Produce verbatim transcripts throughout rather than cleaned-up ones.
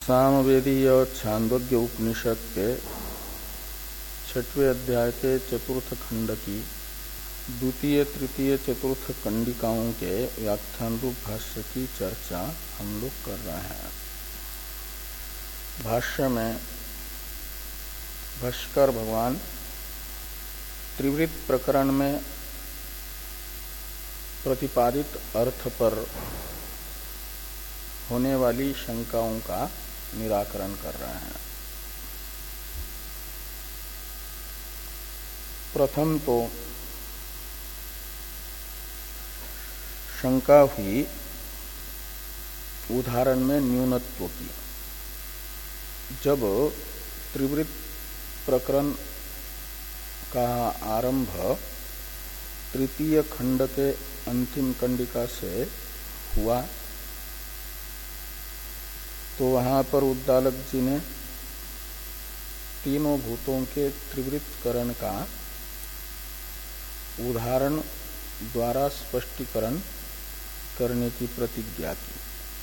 सामवेदीय छांदोग्य उपनिषद के छठवें अध्याय के चतुर्थ खंड की द्वितीय तृतीय चतुर्थ कंडिकाओं के व्याख्यान रूप भाष्य की चर्चा हम लोग कर रहे हैं। भाष्य में भाष्कर भगवान त्रिवृत्त प्रकरण में प्रतिपादित अर्थ पर होने वाली शंकाओं का निराकरण कर रहे हैं। प्रथम तो शंका हुई उदाहरण में न्यूनत्व की। जब त्रिवृत्त प्रकरण का आरंभ तृतीय खंड के अंतिम कंडिका से हुआ तो वहां पर उद्दालक जी ने तीनों भूतों के त्रिवृत्तकरण का उदाहरण द्वारा स्पष्टीकरण करने की प्रतिज्ञा की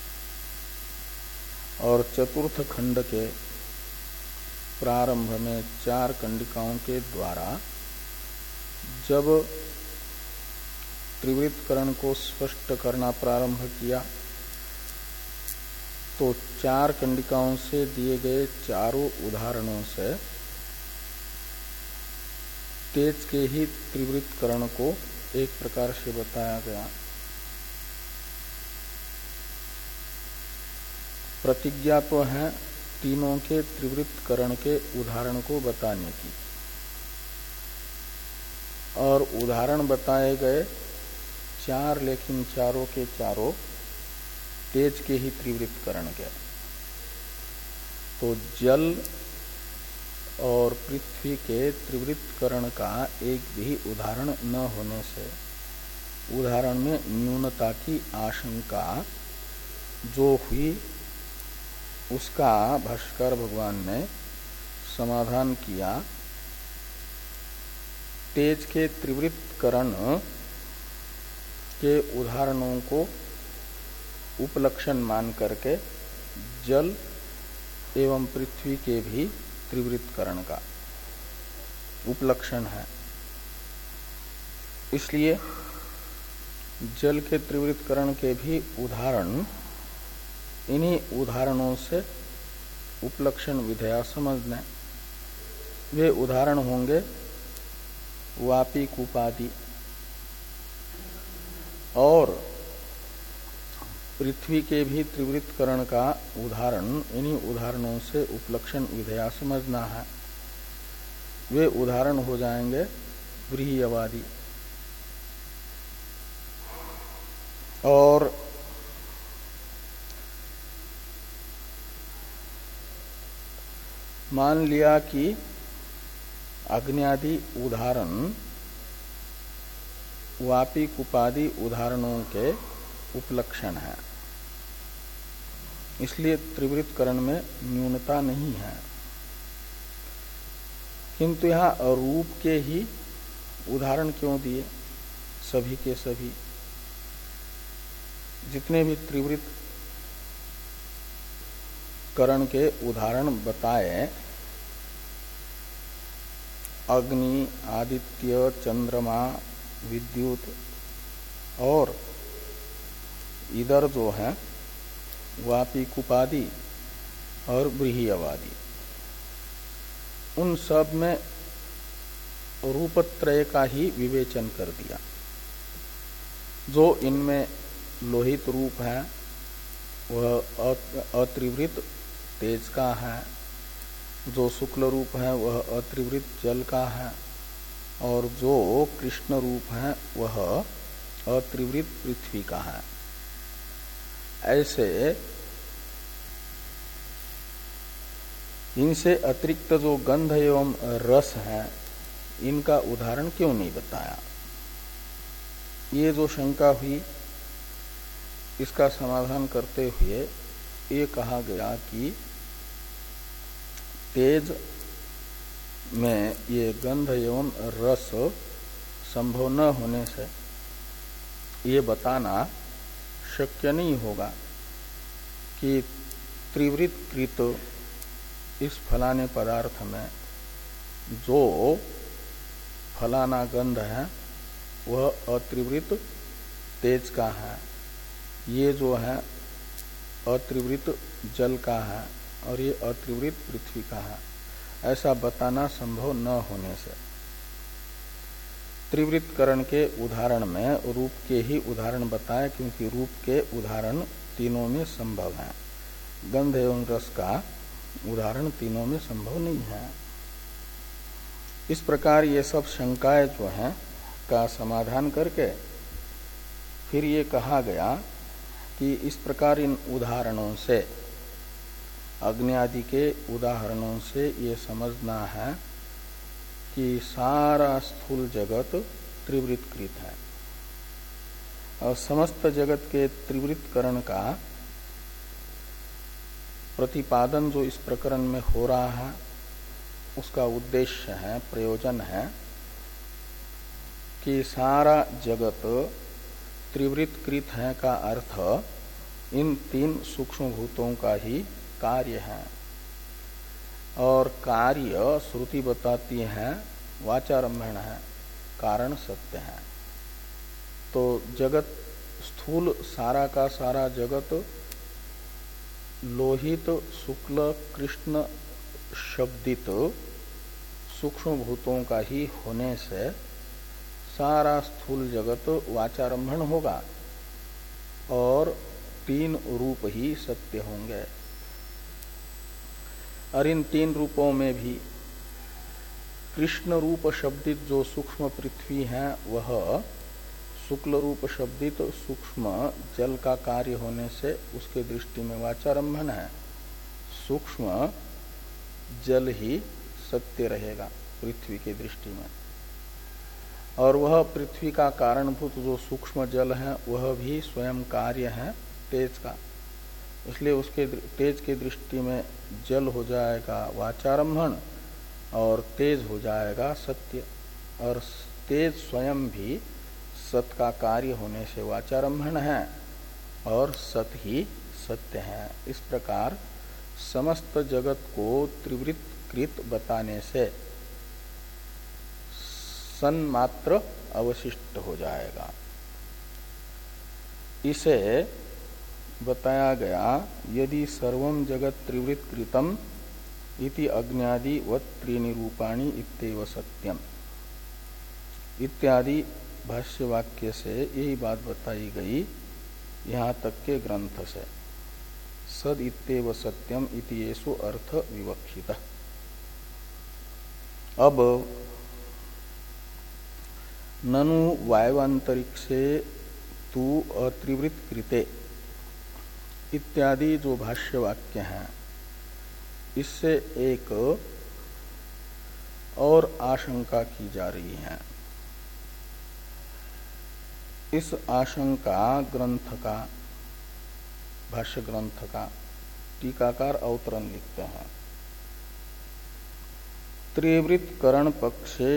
और चतुर्थ खंड के प्रारंभ में चार कंडिकाओं के द्वारा जब त्रिवृत्तकरण को स्पष्ट करना प्रारंभ किया तो चार कंडिकाओं से दिए गए चारों उदाहरणों से तेज के ही त्रिवृत्तकरण को एक प्रकार से बताया गया। प्रतिज्ञा तो है तीनों के त्रिवृत्तकरण के उदाहरण को बताने की और उदाहरण बताए गए चार, लेकिन चारों के चारों तेज के ही त्रिवृत्तकरण के। तो जल और पृथ्वी के त्रिवृत्तकरण का एक भी उदाहरण न होने से उदाहरण में न्यूनता की आशंका जो हुई उसका भाष्कर भगवान ने समाधान किया। तेज के त्रिवृत्तकरण के उदाहरणों को उपलक्षण मान करके जल एवं पृथ्वी के भी त्रिवृत्तकरण का उपलक्षण है। इसलिए जल के त्रिवृत्तकरण के भी उदाहरण इन्हीं उदाहरणों से उपलक्षण विधेया समझने। वे उदाहरण होंगे वापी कुपादि और पृथ्वी के भी त्रिवृत्तकरण का उदाहरण इन्हीं उदाहरणों से उपलक्षण विधेया समझना है। वे उदाहरण हो जाएंगे व्रीह्यवादी। और मान लिया कि अग्न्यादि उदाहरण वापी कुपादि उदाहरणों के उपलक्षण है, इसलिए त्रिवृत्तकरण में न्यूनता नहीं है। किंतु यहाँ रूप के ही उदाहरण क्यों दिए? सभी के सभी जितने भी त्रिवृत्तकरण के उदाहरण बताए, अग्नि, आदित्य, चंद्रमा, विद्युत और इधर जो है वापी कुपादि और व्रीह्यवादी, उन सब में रूपत्रय का ही विवेचन कर दिया। जो इनमें लोहित रूप है वह अत्रिवृत्त तेज का है, जो शुक्ल रूप है वह अत्रिवृत्त जल का है और जो कृष्ण रूप है वह अत्रिवृत्त पृथ्वी का है। ऐसे इनसे अतिरिक्त जो गंध एवं रस है इनका उदाहरण क्यों नहीं बताया? ये जो शंका हुई इसका समाधान करते हुए ये कहा गया कि तेज में ये गंध एवं रस संभव न होने से ये बताना शक्य नहीं होगा कि त्रिवृत कृत इस फलाने पदार्थ में जो फलाना गंध है वह अत्रिवृत तेज का है, ये जो है अत्रिवृत जल का है और ये अत्रिवृत पृथ्वी का है, ऐसा बताना संभव न होने से त्रिवृतकरण के उदाहरण में रूप के ही उदाहरण बताए, क्योंकि रूप के उदाहरण तीनों में संभव है, गंध एवं रस का उदाहरण तीनों में संभव नहीं है। इस प्रकार ये सब शंकाएं जो हैं का समाधान करके फिर ये कहा गया कि इस प्रकार इन उदाहरणों से, अग्नि आदि के उदाहरणों से ये समझना है कि सारा स्थूल जगत त्रिवृतकृत है और समस्त जगत के त्रिवृतकरण का प्रतिपादन जो इस प्रकरण में हो रहा है उसका उद्देश्य है, प्रयोजन है कि सारा जगत त्रिवृतकृत है का अर्थ इन तीन सूक्ष्म भूतों का ही कार्य है और कार्य श्रुति बताती है वाचारम्भण है, कारण सत्य है। तो जगत स्थूल सारा का सारा जगत लोहित शुक्ल कृष्ण शब्दित सूक्ष्म भूतों का ही होने से सारा स्थूल जगत वाचारम्भण होगा और तीन रूप ही सत्य होंगे। और इन तीन रूपों में भी कृष्ण रूप शब्दित जो सूक्ष्म पृथ्वी है वह शुक्ल रूप शब्दित सूक्ष्म जल का कार्य होने से उसके दृष्टि में वाचारम्भन है, सूक्ष्म जल ही सत्य रहेगा पृथ्वी के दृष्टि में। और वह पृथ्वी का कारणभूत जो सूक्ष्म जल है वह भी स्वयं कार्य है तेज का, इसलिए उसके तेज के दृष्टि में जल हो जाएगा वाचारम्भण और तेज हो जाएगा सत्य, और तेज स्वयं भी सत का कार्य होने से वाचारम्भण है और सत ही सत्य है। इस प्रकार समस्त जगत को त्रिवृतकृत बताने से सन्मात्र अवशिष्ट हो जाएगा। इसे बताया गया यदि सर्वं जगत त्रिवृतकृतम इति अज्ञादि वत् त्रीणि रूपाणि इत्येव सत्यम इत्यादि भाष्य वाक्य से यही बात बताई गई यहाँ तक के ग्रंथ से। सद इत्येव सत्यम इति येषु अर्थ विवक्षित। अब ननु वायवांतरिक्षे तु अत्रिवृतकृते इत्यादि जो भाष्य वाक्य हैं इससे एक और आशंका की जा रही है। इस आशंका ग्रंथ का, भाष्य ग्रंथ का टीकाकार अवतरण लिखते हैं। त्रिवृतकरण पक्षे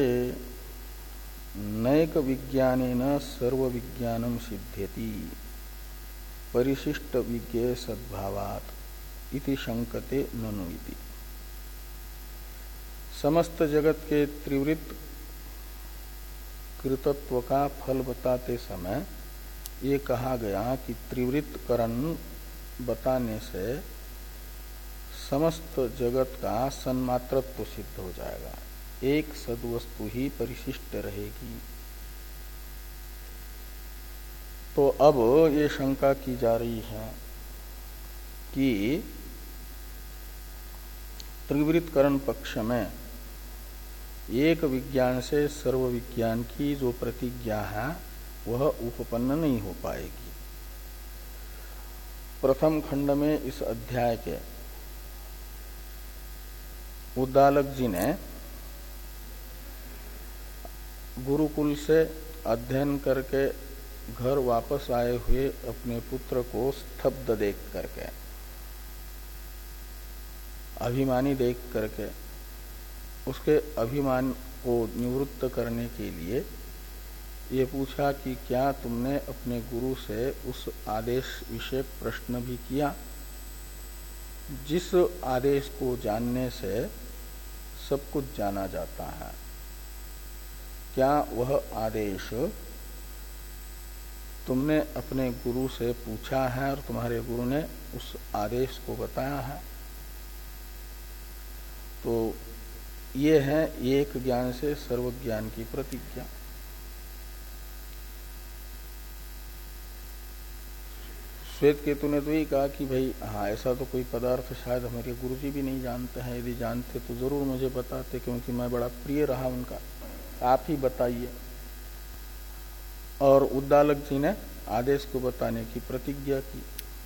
नैक विज्ञानेन सर्व विज्ञानम सिद्ध्यति परिशिष्ट विज्ञेय सद्भावात् इति शंकते ननु इति। समस्त जगत के त्रिवृत कृतत्व का फल बताते समय ये कहा गया कि त्रिवृतकरण बताने से समस्त जगत का सन्मात्रत्व सिद्ध हो जाएगा, एक सद्वस्तु ही परिशिष्ट रहेगी। तो अब ये शंका की जा रही है कि त्रिवृतकरण पक्ष में एक विज्ञान से सर्व विज्ञान की जो प्रतिज्ञा है वह उपपन्न नहीं हो पाएगी। प्रथम खंड में इस अध्याय के उद्दालक जी ने गुरुकुल से अध्ययन करके घर वापस आए हुए अपने पुत्र को स्तब्ध देख करके, अभिमानी देख करके उसके अभिमान को निवृत्त करने के लिए ये पूछा कि क्या तुमने अपने गुरु से उस आदेश विषयक प्रश्न भी किया जिस आदेश को जानने से सब कुछ जाना जाता है, क्या वह आदेश तुमने अपने गुरु से पूछा है और तुम्हारे गुरु ने उस आदेश को बताया है? तो ये है एक ज्ञान से सर्वज्ञान की प्रतिज्ञा। श्वेत केतु ने तो ये कहा कि भाई हाँ, ऐसा तो कोई पदार्थ शायद हमारे गुरुजी भी नहीं जानते हैं, यदि जानते तो जरूर मुझे बताते, क्योंकि मैं बड़ा प्रिय रहा उनका, आप ही बताइए। और उद्दालक जी ने आदेश को बताने की प्रतिज्ञा की,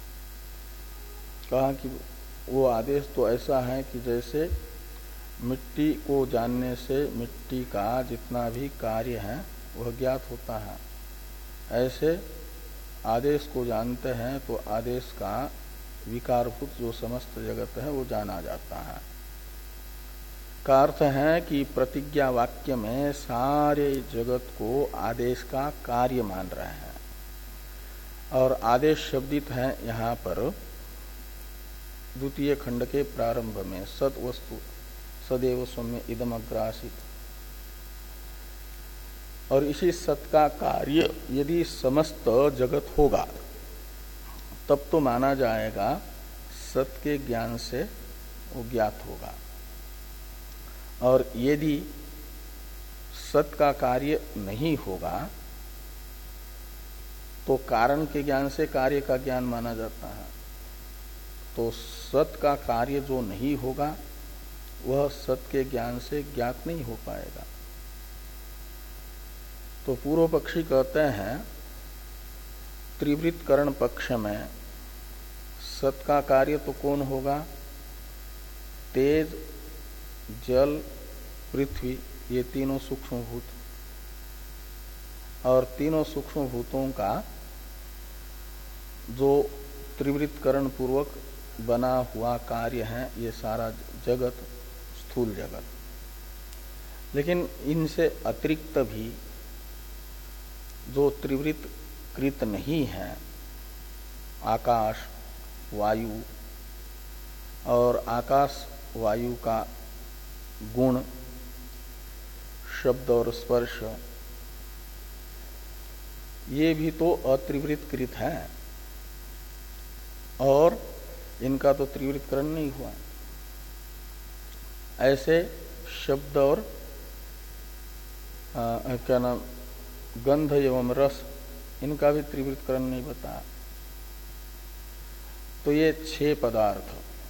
कहा कि वो आदेश तो ऐसा है कि जैसे मिट्टी को जानने से मिट्टी का जितना भी कार्य है वह ज्ञात होता है, ऐसे आदेश को जानते हैं तो आदेश का विकारभूत जो समस्त जगत है वो जाना जाता है। का अर्थ है कि प्रतिज्ञा वाक्य में सारे जगत को आदेश का कार्य मान रहे हैं, और आदेश शब्दित है यहाँ पर द्वितीय खंड के प्रारंभ में, सत वस्तु सदैव सौम्य इदम अग्रासित। और इसी सत का कार्य यदि समस्त जगत होगा तब तो माना जाएगा सत के ज्ञान से वो ज्ञात होगा, और यदि सत का कार्य नहीं होगा तो कारण के ज्ञान से कार्य का ज्ञान माना जाता है। तो सत का कार्य जो नहीं होगा वह सत के ज्ञान से ज्ञात नहीं हो पाएगा। तो पूर्व पक्षी कहते हैं त्रिवृत करण पक्ष में सत का कार्य तो कौन होगा? तेज, जल, पृथ्वी, ये तीनों सूक्ष्म भूत, और तीनों सूक्ष्म भूतों का जो त्रिवृतकरण पूर्वक बना हुआ कार्य है ये सारा जगत स्थूल जगत। लेकिन इनसे अतिरिक्त भी जो त्रिवृत कृत नहीं है, आकाश, वायु, और आकाश वायु का गुण, शब्द और स्पर्श, ये भी तो अत्रिवृत कृत है, और इनका तो त्रिवृतकरण नहीं हुआ। ऐसे शब्द और आ, क्या नाम गंध एवं रस, इनका भी त्रिवृतकरण नहीं बताया। तो ये छह पदार्थ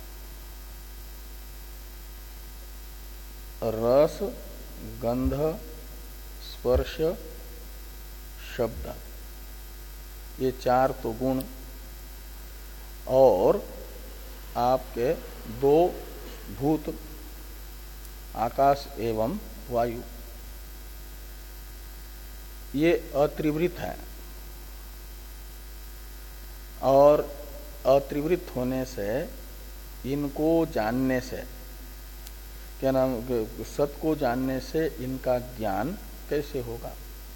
रस, गंध, स्पर्श, शब्द, ये चार तो गुण, और आपके दो भूत आकाश एवं वायु, ये अत्रिवृत है। और अत्रिवृत होने से इनको जानने से, क्या नाम, सत को जानने से इनका ज्ञान कैसे होगा?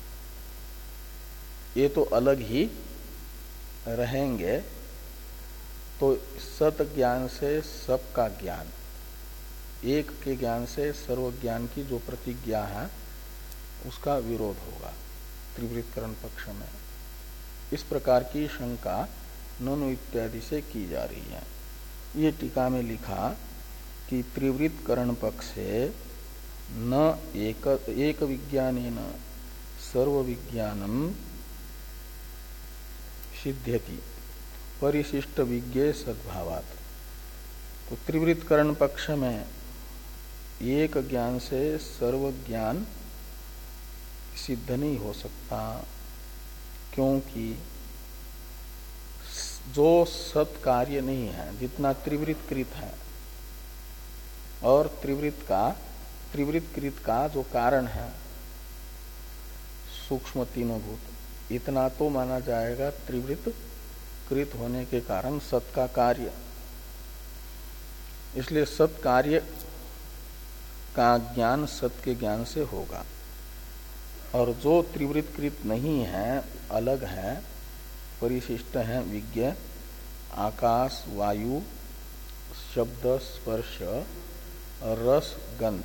ये तो अलग ही रहेंगे। तो सत ज्ञान से सब का ज्ञान, एक के ज्ञान से सर्व ज्ञान की जो प्रतिज्ञा है उसका विरोध होगा त्रिवृतकरण पक्ष में। इस प्रकार की शंका ननु इत्यादि से की जा रही है। ये टीका में लिखा कि त्रिवृतकरण पक्ष से न एक एक विज्ञानेन सर्व विज्ञानम सिद्ध्यति परिशिष्ट विज्ञे सद्भावात्। तो त्रिवृतकरण पक्ष में एक ज्ञान से सर्व ज्ञान सिद्ध नहीं हो सकता, क्योंकि जो सत कार्य नहीं है, जितना त्रिवृतकृत है, और त्रिवृत का त्रिवृतकृत का जो कारण है सूक्ष्म तीनों भूत, इतना तो माना जाएगा त्रिवृत कृत होने के कारण सत का कार्य। इसलिए सत कार्य का ज्ञान सत के ज्ञान से होगा, और जो त्रिवृतकृत नहीं है, अलग है, परिशिष्ट है विज्ञ, आकाश, वायु, शब्द स्पर्श रस गंध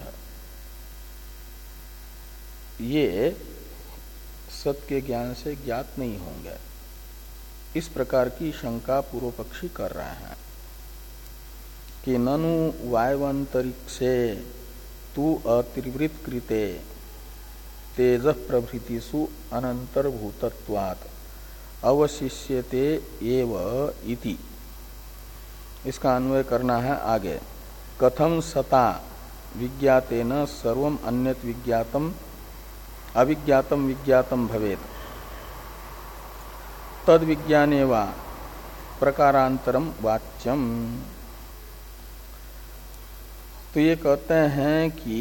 ये सत के ज्ञान से ज्ञात नहीं होंगे, इस प्रकार की शंका पूर्व पक्षी कर रहे हैं कि ननु वायवंतरिक्षे तु अत्रिवृत कृते तेज प्रभृतिषु अनंतर्भूतत्वात् अवशिष्यते एव इति। इसका अन्वय करना है आगे। कथम सता विज्ञातेन सर्वम अन्यत विज्ञातम अविज्ञातम विज्ञातम भवेत तद विज्ञाने वा प्रकारांतरम वाच्यम। तो ये कहते हैं कि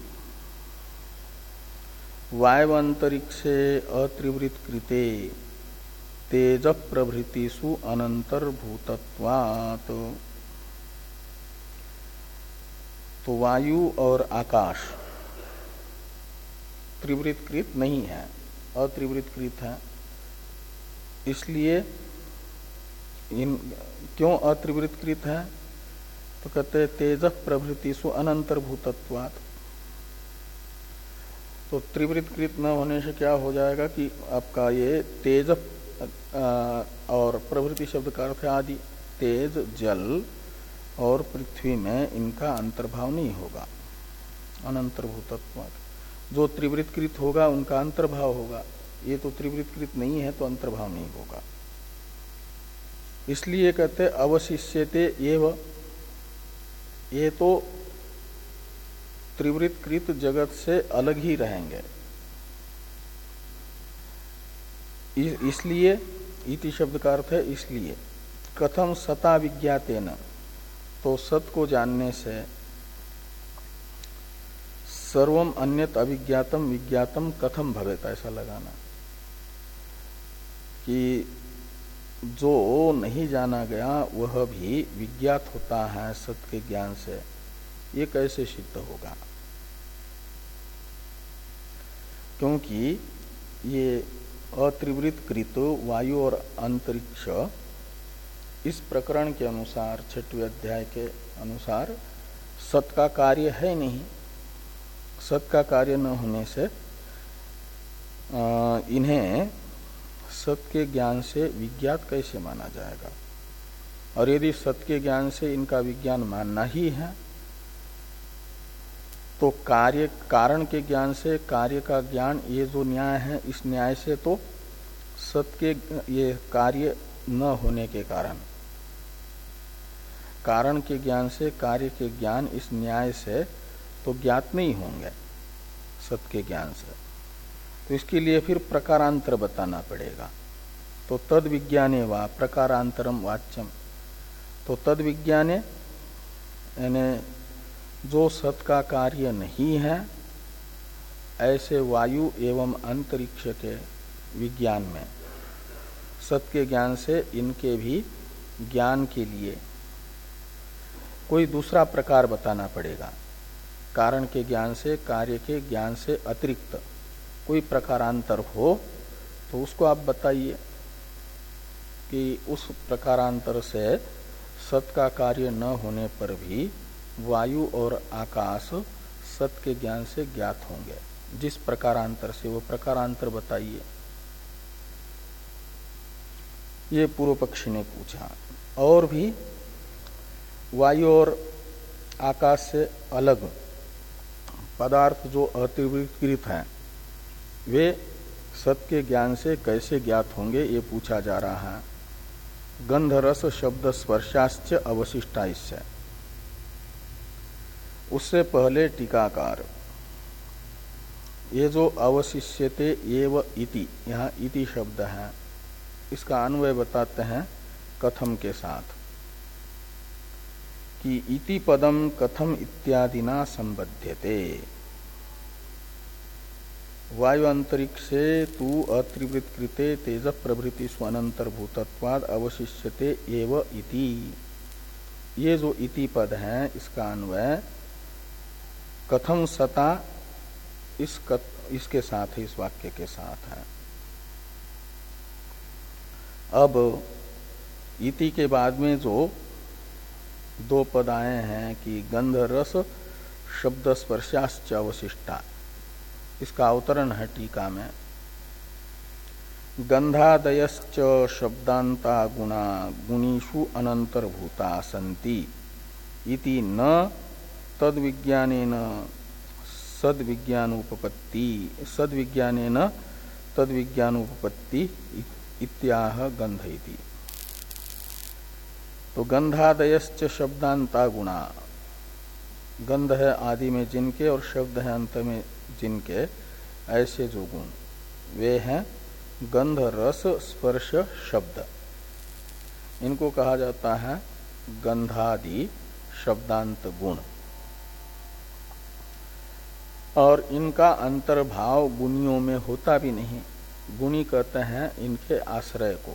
वायवंतरिक्षे अत्रिवृत कृते तेज प्रभृतिषु अनंतर्भूतत्वात्। तो वायु और आकाश त्रिवृतकृत नहीं है, अत्रिवृतकृत है। इसलिए इन क्यों अत्रिवृतकृत है? तो कहते तेज प्रभृतिषु अनंतर्भूतत्वात्। तो त्रिवृतकृत न होने से क्या हो जाएगा कि आपका ये तेज और प्रभृति शब्द का अर्थ आदि, तेज जल और पृथ्वी में इनका अंतर्भाव नहीं होगा, अनंतर्भूतत्वात्। जो त्रिवृतकृत होगा उनका अंतर्भाव होगा, ये तो त्रिवृतकृत नहीं है तो अंतर्भाव नहीं होगा। इसलिए कहते अवशिष्यते एव, ये तो त्रिवृतकृत जगत से अलग ही रहेंगे। इसलिए इति शब्द का अर्थ है इसलिए। कथम सता विज्ञातेन, तो सत को जानने से सर्वम अन्यत अविज्ञातम विज्ञातम कथम भवेत, ऐसा लगाना कि जो नहीं जाना गया वह भी विज्ञात होता है सत के ज्ञान से, ये कैसे सिद्ध होगा? क्योंकि ये अत्रिवृतकृत वायु और अंतरिक्ष इस प्रकरण के अनुसार, छठवें अध्याय के अनुसार सत का कार्य है नहीं। सत का कार्य न होने से आ, इन्हें सत के ज्ञान से विज्ञात कैसे माना जाएगा? और यदि सत के ज्ञान से इनका विज्ञान मानना ही है तो कार्य कारण के ज्ञान से कार्य का ज्ञान, ये जो न्याय है, इस न्याय से तो सत के ये कार्य न होने के कारण, कारण के ज्ञान से कार्य के ज्ञान, इस न्याय से तो ज्ञात नहीं होंगे सत के ज्ञान से। तो इसके लिए फिर प्रकारांतर बताना पड़ेगा। तो तद विज्ञाने वा प्रकारांतरम वाच्यम। तो तद विज्ञाने यानी जो सत का कार्य नहीं है, ऐसे वायु एवं अंतरिक्ष के विज्ञान में सत के ज्ञान से इनके भी ज्ञान के लिए कोई दूसरा प्रकार बताना पड़ेगा। कारण के ज्ञान से, कार्य के ज्ञान से अतिरिक्त कोई प्रकारांतर हो तो उसको आप बताइए कि उस प्रकारांतर से सत का कार्य न होने पर भी वायु और आकाश सत के ज्ञान से ज्ञात होंगे। जिस प्रकारांतर से, वो प्रकारांतर बताइए। ये पूर्व पक्षी ने पूछा। और भी वायु और आकाश से अलग पदार्थ जो अतिवृतकृत हैं, वे सत के ज्ञान से कैसे ज्ञात होंगे, ये पूछा जा रहा है। गंध रस शब्द स्पर्शाश्च अवशिष्टाश्च। उससे पहले टीकाकार ये जो अवशिष्यते एव इति, यहाँ इति शब्द है, इसका अन्वय बताते हैं कथम के साथ कि इति पदम कथम इत्यादिना संबध्यते। वायु अंतरिक्षे तु अत्रिवृतकृते तेज प्रभृति स्वनंतर्भूतत्वाद अवशिष्यते एव इति। ये जो इति पद है, इसका अन्वय कथम सता इस कथ, इसके साथ है, इस वाक्य के साथ है। अब इति के बाद में जो दो पद आए हैं कि गंध रस शब्द स्पर्शाश्च अवशिष्टा। इसका अवतरण है टीका में, गंधादयश्च शब्दांता गुणा गुणीषु अनंतर्भूता सन्ति इति न तद्विज्ञानेन सद्विज्ञानोपपत्ति सद्विज्ञानेन तद्विज्ञानोपपत्ति इत्याह गंध इति। तो गंधादयश्च शब्दांता गुणा, गंध है आदि में जिनके और शब्द है अंत में जिनके, ऐसे जो गुण वे हैं गंध रस स्पर्श शब्द, इनको कहा जाता है गंधादि शब्दांत गुण। और इनका अंतर्भाव गुणियों में होता भी नहीं। गुणी कहते हैं इनके आश्रय को।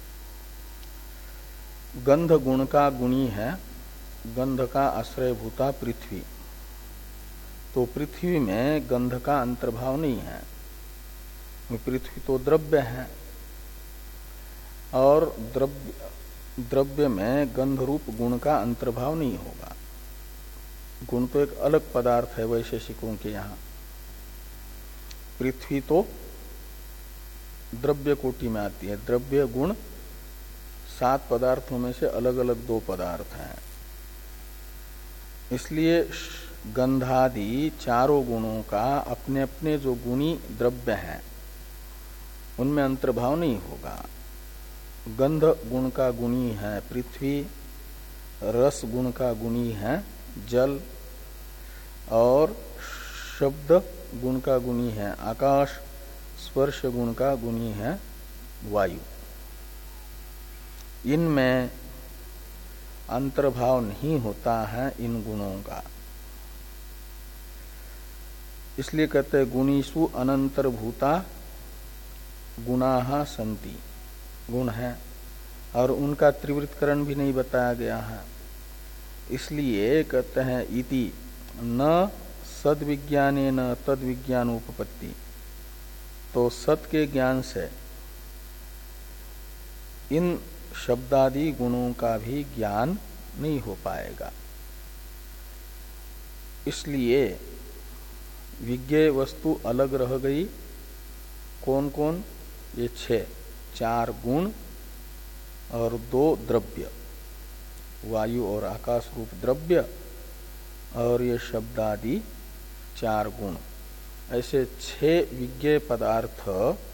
गंध गुण का गुणी है, गंध का आश्रय भूता पृथ्वी, तो पृथ्वी में गंध का अंतर्भाव नहीं है। पृथ्वी तो द्रव्य है और द्रव्य द्रव्य में गंध रूप गुण का अंतर्भाव नहीं होगा। गुण तो एक अलग पदार्थ है वैशेषिकों के यहाँ। पृथ्वी तो द्रव्य कोटि में आती है। द्रव्य गुण सात पदार्थों में से अलग अलग दो पदार्थ हैं। इसलिए गंधादि चारों गुणों का अपने अपने जो गुणी द्रव्य हैं उनमें अंतर्भाव नहीं होगा। गंध गुण का गुणी है पृथ्वी, रस गुण का गुणी है जल, और शब्द गुण का गुणी है आकाश, स्पर्श गुण का गुणी है वायु। इनमें अंतर्भाव नहीं होता है इन गुणों का। इसलिए कहते हैं गुणीषु अनंतर्भूता गुणाः सन्ति, गुण है और उनका त्रिवृत्करण भी नहीं बताया गया है। इसलिए कहते हैं इति न सद्विज्ञानेन तद्विज्ञानोपपत्ति, तो सत के ज्ञान से इन शब्दादि गुणों का भी ज्ञान नहीं हो पाएगा। इसलिए विज्ञेय वस्तु अलग रह गई। कौन कौन? ये छह, चार गुण और दो द्रव्य, वायु और आकाश रूप द्रव्य, और ये शब्दादि चार गुण। ऐसे छह विज्ञेय पदार्थ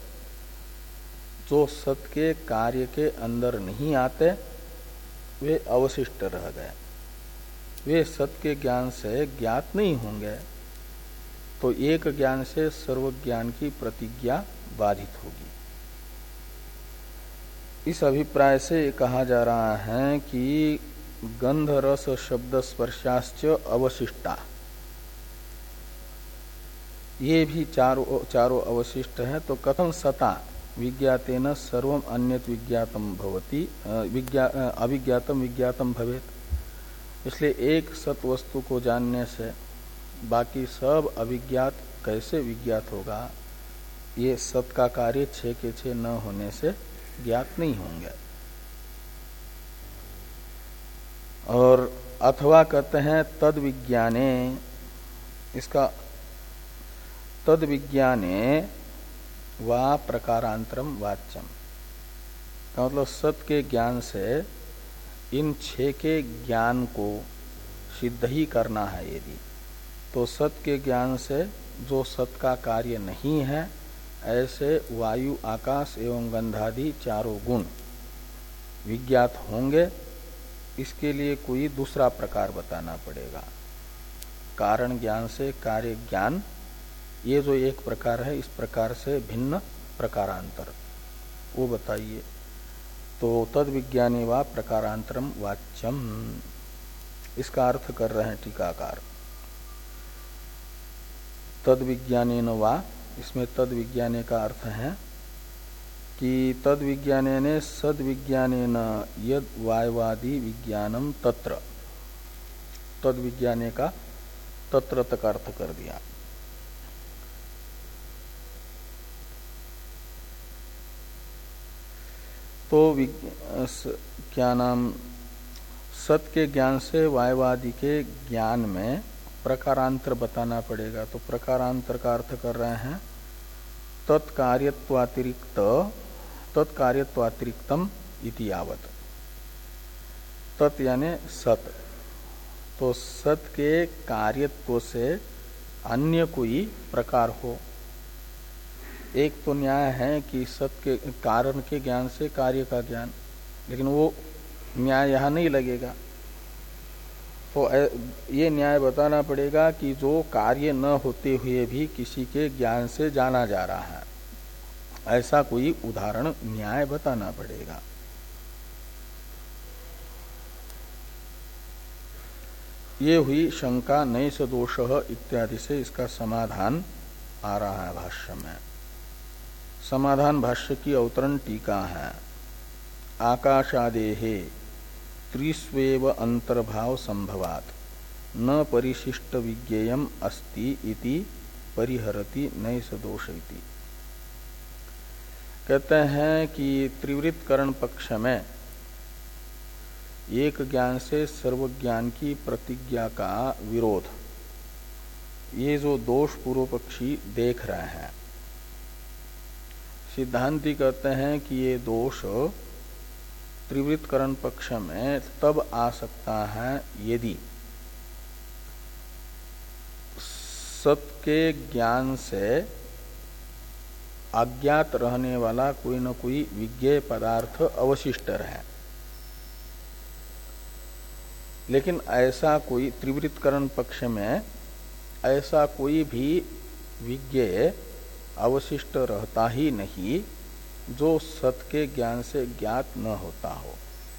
जो सत के कार्य के अंदर नहीं आते, वे अवशिष्ट रह गए। वे सत के ज्ञान से ज्ञात नहीं होंगे, तो एक ज्ञान से सर्व ज्ञान की प्रतिज्ञा बाधित होगी। इस अभिप्राय से कहा जा रहा है कि गंध रस शब्द स्पर्शाश्च अवशिष्टा, ये भी चारों चारों अवशिष्ट है। तो कथम सता विज्ञातेन सर्वम अन्यत विज्ञातम भवति विज्ञा अविज्ञातम विज्ञातम भवेत। इसलिए एक सत वस्तु को जानने से बाकी सब अविज्ञात कैसे विज्ञात होगा? ये सत का कार्य छह के छह न होने से ज्ञात नहीं होंगे। और अथवा कहते हैं तद विज्ञाने, इसका तद विज्ञाने वा प्रकारांतरम वाच्यम का मतलब सत के ज्ञान से इन छह के ज्ञान को सिद्ध ही करना है। यदि तो सत के ज्ञान से जो सत का कार्य नहीं है, ऐसे वायु आकाश एवं गंधादि चारों गुण विज्ञात होंगे। इसके लिए कोई दूसरा प्रकार बताना पड़ेगा। कारण ज्ञान से कार्य ज्ञान, ये जो एक प्रकार है, इस प्रकार से भिन्न प्रकारांतर वो बताइए। तो तद विज्ञाने वा प्रकारांतरम वाच्यम, इसका अर्थ कर रहे हैं टीकाकार। तद विज्ञानेन वा, इसमें तद विज्ञाने का अर्थ है कि तद विज्ञानेन सद विज्ञानेन यद वायवादि विज्ञानम तत्र, तद विज्ञाने का तत्र तक अर्थ कर दिया। तो क्या नाम सत के ज्ञान से वायवादि के ज्ञान में प्रकारांतर बताना पड़ेगा। तो प्रकारांतर का अर्थ कर रहे हैं तत्कार्यत्वातिरिक्त तत्कार्यत्वातिरिक्तम इति यावत। तत् यानी सत, तो सत के कार्यत्व से अन्य कोई प्रकार हो। एक तो न्याय है कि सत के कारण के ज्ञान से कार्य का ज्ञान, लेकिन वो न्याय यहाँ नहीं लगेगा। तो ये न्याय बताना पड़ेगा कि जो कार्य न होते हुए भी किसी के ज्ञान से जाना जा रहा है, ऐसा कोई उदाहरण न्याय बताना पड़ेगा। ये हुई शंका नैष दोष इत्यादि से इसका समाधान आ रहा है भाष्य में। समाधान भाष्य की अवतरण टीका है। आकाशादेहे त्रिस्वेव अंतर्भाव संभवात न परिशिष्ट विज्ञेयम अस्ति इति परिहरति नैष दोष इति। कहते हैं कि त्रिवृत्त करण पक्ष में एक ज्ञान से सर्वज्ञान की प्रतिज्ञा का विरोध, ये जो दोष पूर्व पक्षी देख रहे हैं, सिद्धांती कहते हैं कि ये दोष त्रिवृत्त करण पक्ष में तब आ सकता है यदि सत के ज्ञान से अज्ञात रहने वाला कोई न कोई विज्ञेय पदार्थ अवशिष्ट रहे। लेकिन ऐसा कोई त्रिवृत्तकरण पक्ष में ऐसा कोई भी विज्ञेय अवशिष्ट रहता ही नहीं जो सत के ज्ञान से ज्ञात न होता हो।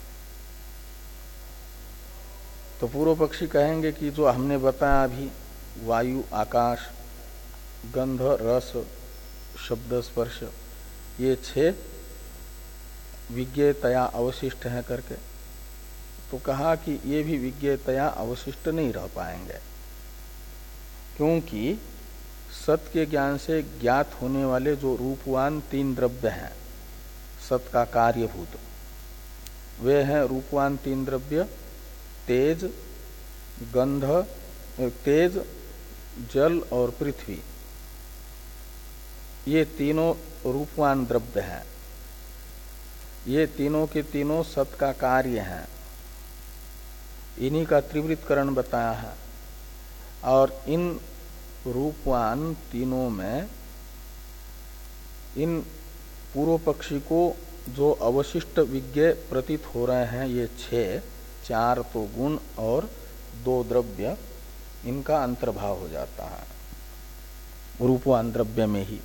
तो पूर्व पक्षी कहेंगे कि जो हमने बताया अभी वायु, आकाश, गंध, रस, शब्द, स्पर्श, ये छह विज्ञेयतया अवशिष्ट हैं करके, तो कहा कि ये भी विज्ञेयतया अवशिष्ट नहीं रह पाएंगे, क्योंकि सत के ज्ञान से ज्ञात होने वाले जो रूपवान तीन द्रव्य हैं सत का कार्यभूत, वे हैं रूपवान तीन द्रव्य तेज, गंध, तेज, जल और पृथ्वी। ये तीनों रूपवान द्रव्य हैं। ये तीनों के तीनों सत का कार्य हैं। इन्हीं का त्रिवृत्तकरण बताया है। और इन रूपवान तीनों में इन पूर्व पक्षी को जो अवशिष्ट विज्ञेय प्रतीत हो रहे हैं, ये छह, चार तो गुण और दो द्रव्य, इनका अंतर्भाव हो जाता है रूपवान द्रव्य में ही।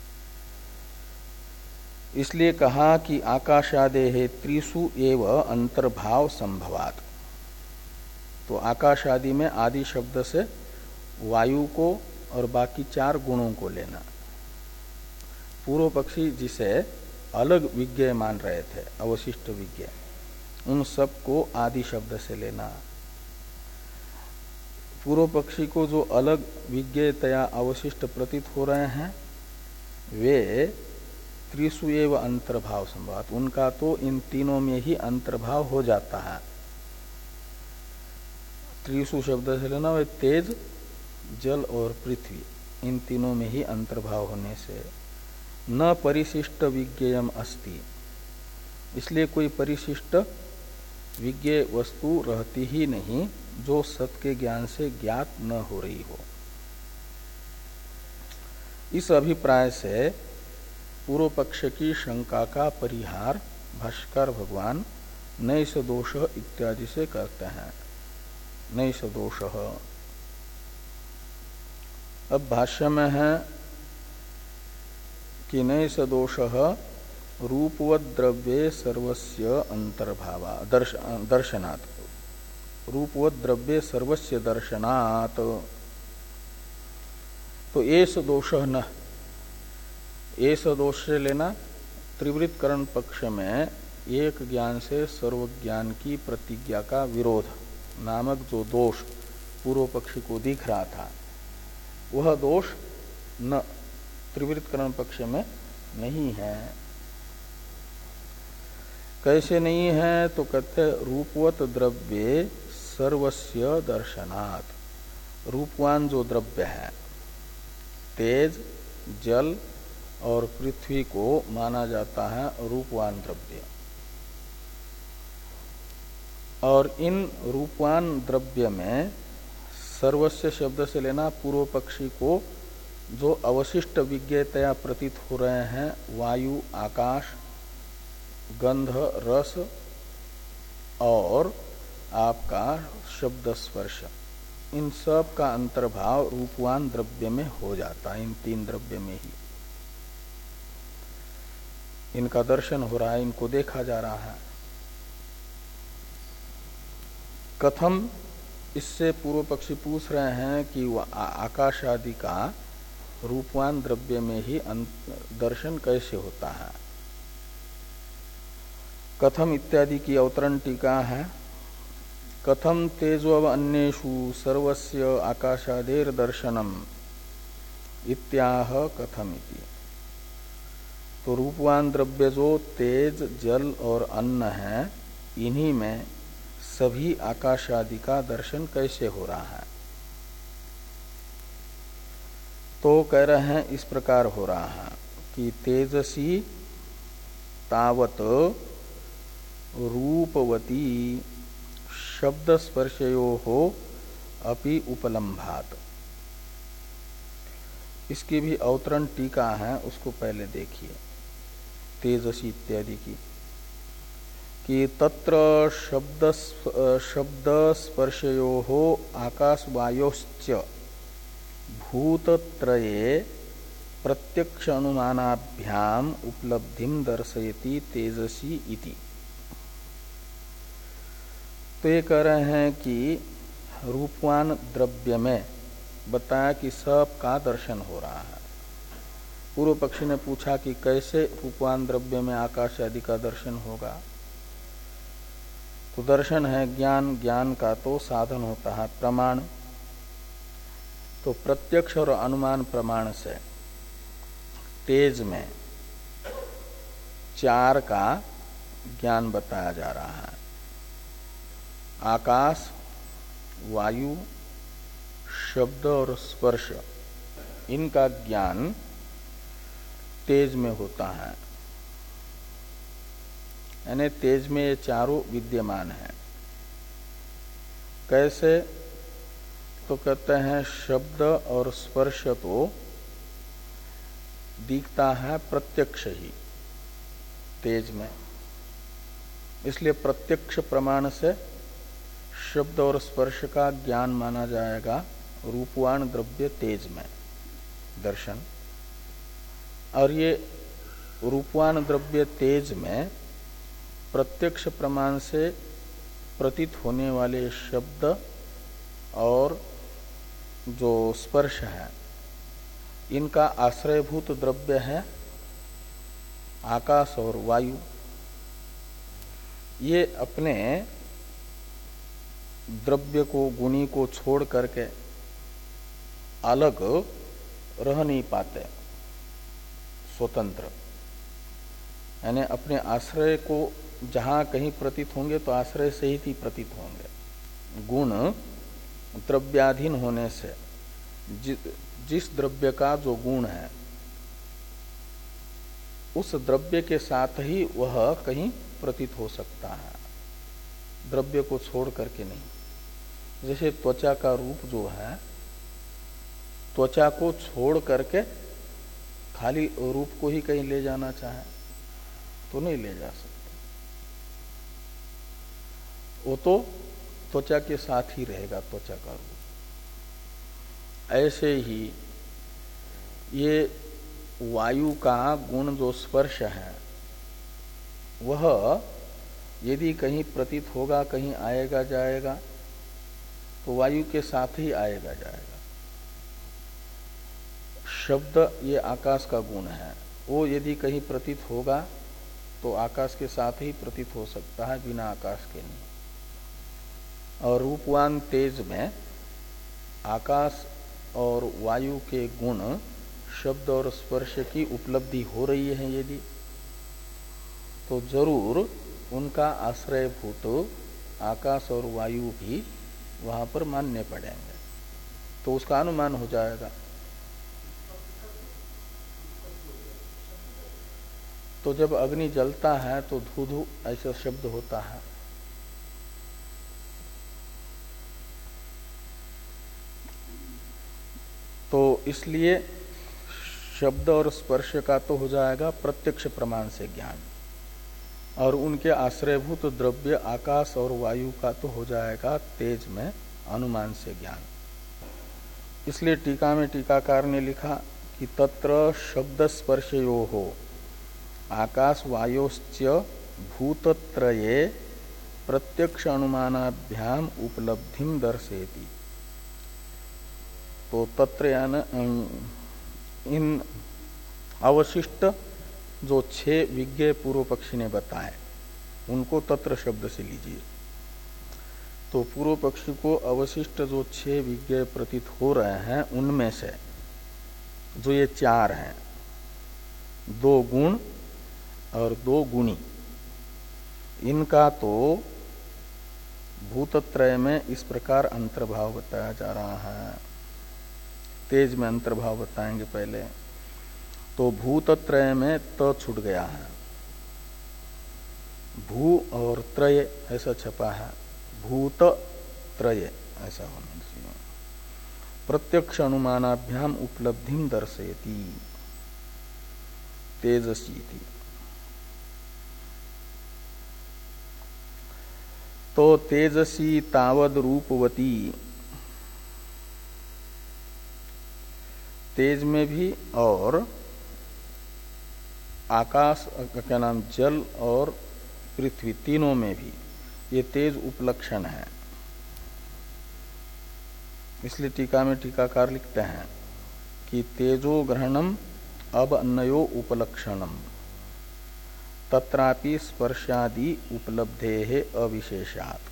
इसलिए कहा कि आकाशादेः त्रिषु एव अंतर्भाव संभवात। तो आकाश आदि में आदि शब्द से वायु को और बाकी चार गुणों को लेना। पूर्व पक्षी जिसे अलग विज्ञेय मान रहे थे, अवशिष्ट विज्ञेय, उन सब को आदि शब्द से लेना। पूर्व पक्षी को जो अलग विज्ञेयतया अवशिष्ट प्रतीत हो रहे हैं, वे त्रिषु एव अंतर्भाव संभवात, उनका तो इन तीनों में ही अंतर्भाव हो जाता है। त्रिषु शब्द से लेना, वे तेज, जल और पृथ्वी, इन तीनों में ही अंतर्भाव होने से न परिशिष्ट विज्ञेयम अस्ति, इसलिए कोई परिशिष्ट विज्ञेय वस्तु रहती ही नहीं जो सत के ज्ञान से ज्ञात न हो रही हो। इस अभिप्राय से पूर्व पक्ष की शंका का परिहार भाष्कर भगवान नैष दोष इत्यादि से करते हैं। नैष दोष। अब भाष्य में है कि नैष दोष रूपवद द्रव्ये सर्वस्य अंतर्भावा दर्श, दर्शनात्। रूपवद द्रव्ये सर्वस्य दर्शनात्। तो एष दोष न, एष दोष से लेना त्रिवृत्तकरण पक्ष में एक ज्ञान से सर्वज्ञान की प्रतिज्ञा का विरोध नामक जो दोष पूर्व पक्षी को दिख रहा था, वह दोष न त्रिवृत्तकरण पक्ष में नहीं है। कैसे नहीं है? तो कहते रूपवत द्रव्ये सर्वस्य दर्शनात्, रूपवान जो द्रव्य है तेज, जल और पृथ्वी को माना जाता है रूपवान द्रव्य। और इन रूपवान द्रव्य में सर्वस्य शब्द से लेना पूर्व पक्षी को जो अवशिष्ट विज्ञेयतया प्रतीत हो रहे हैं वायु, आकाश, गंध, रस और आपका शब्द स्पर्श, इन सब का अंतर्भाव रूपवान द्रव्य में हो जाता है। इन तीन द्रव्य में ही इनका दर्शन हो रहा है, इनको देखा जा रहा है। कथम, इससे पूर्व पक्षी पूछ रहे हैं कि वह आकाश आदि का रूपवान द्रव्य में ही दर्शन कैसे होता है। कथम इत्यादि की अवतरण टीका है। कथम तेजो अन्येषु सर्वस्य आकाशादेर दर्शनम इत्याह कथमिति। तो रूपवान द्रव्य जो तेज, जल और अन्न है, इन्हीं में सभी आकाश आदि का दर्शन कैसे हो रहा है? तो कह रहे हैं इस प्रकार हो रहा है कि तेजसी तावत रूपवती शब्द स्पर्शयो हो अपि उपलम्भात। इसकी भी अवतरण टीका है, उसको पहले देखिए। तेजसी इत्यादि की कि तत्र शब्द शब्द स्पर्शयो हो आकाश वायोश्च भूतत्रये प्रत्यक्ष अनुमानाभ्याम उपलब्धिम दर्शयति तेजसी इति। तो ये कह रहे हैं कि रूपवान द्रव्य में बताया कि सब का दर्शन हो रहा है। पूर्व पक्षी ने पूछा कि कैसे रूपवान द्रव्य में आकाश आदि का दर्शन होगा? तो दर्शन है ज्ञान, ज्ञान का तो साधन होता है प्रमाण। तो प्रत्यक्ष और अनुमान प्रमाण से तेज में चार का ज्ञान बताया जा रहा है। आकाश, वायु, शब्द और स्पर्श, इनका ज्ञान तेज में होता है। यानी तेज में ये चारों विद्यमान है। कैसे? तो कहते हैं शब्द और स्पर्श तो दिखता है प्रत्यक्ष ही तेज में, इसलिए प्रत्यक्ष प्रमाण से शब्द और स्पर्श का ज्ञान माना जाएगा रूपवान द्रव्य तेज में दर्शन। और ये रूपवान द्रव्य तेज में प्रत्यक्ष प्रमाण से प्रतीत होने वाले शब्द और जो स्पर्श है, इनका आश्रयभूत द्रव्य है आकाश और वायु। ये अपने द्रव्य को, गुणी को छोड़ करके अलग रह नहीं पाते, स्वतंत्र। यानी अपने आश्रय को जहां कहीं प्रतीत होंगे तो आश्रय सहित ही प्रतीत होंगे। गुण द्रव्याधीन होने से जि, जिस द्रव्य का जो गुण है उस द्रव्य के साथ ही वह कहीं प्रतीत हो सकता है, द्रव्य को छोड़ करके नहीं। जैसे त्वचा का रूप जो है, त्वचा को छोड़ करके खाली रूप को ही कहीं ले जाना चाहे तो नहीं ले जा सकते, वो तो त्वचा के साथ ही रहेगा त्वचा का रूप। ऐसे ही ये वायु का गुण जो स्पर्श है वह यदि कहीं प्रतीत होगा, कहीं आएगा जाएगा तो वायु के साथ ही आएगा जाएगा। शब्द ये आकाश का गुण है, वो यदि कहीं प्रतीत होगा तो आकाश के साथ ही प्रतीत हो सकता है, बिना आकाश के नहीं। और रूपवान तेज में आकाश और वायु के गुण शब्द और स्पर्श की उपलब्धि हो रही है यदि, तो जरूर उनका आश्रयभूत आकाश और वायु भी वहां पर मानने पड़ेंगे, तो उसका अनुमान हो जाएगा। तो जब अग्नि जलता है तो धू धू ऐसा शब्द होता है। तो इसलिए शब्द और स्पर्श का तो हो जाएगा प्रत्यक्ष प्रमाण से ज्ञान, और उनके आश्रयभूत द्रव्य आकाश और वायु का तो हो जाएगा तेज में अनुमान से ज्ञान। इसलिए टीका में टीकाकार ने लिखा कि तत्र शब्द स्पर्शयोः आकाश वायोश्च भूतत्रये प्रत्यक्ष अनुमानाभ्याम उपलब्धिम दर्शयति। तो तत्र यान इन अवशिष्ट जो छह विज्ञेय पूर्व पक्षी ने बताए उनको तत्र शब्द से लीजिए। तो पूर्व पक्षी को अवशिष्ट जो छह विज्ञेय प्रतीत हो रहे हैं उनमें से जो ये चार हैं, दो गुण और दो गुणी, इनका तो भूतत्रय में इस प्रकार अंतर्भाव बताया जा रहा है। तेज में अंतर्भाव बताएंगे पहले। तो भूतत्रय में त छूट गया है, भू और त्रय ऐसा छपा है, भूत त्रय ऐसा होना चाहिए। प्रत्यक्ष अनुमानाभ्याम उपलब्धिम दर्शयति तेजसी थी। तो तेजसी तावद रूपवती, तेज में भी और आकाश क्या नाम जल और पृथ्वी तीनों में भी ये तेज उपलक्षण है। इसलिए टीका में टीकाकार लिखते हैं कि तेजो ग्रहणम अब अन्यो उपलक्षणम तत्रापि स्पर्शादि उपलब्धेः अविशेषात्।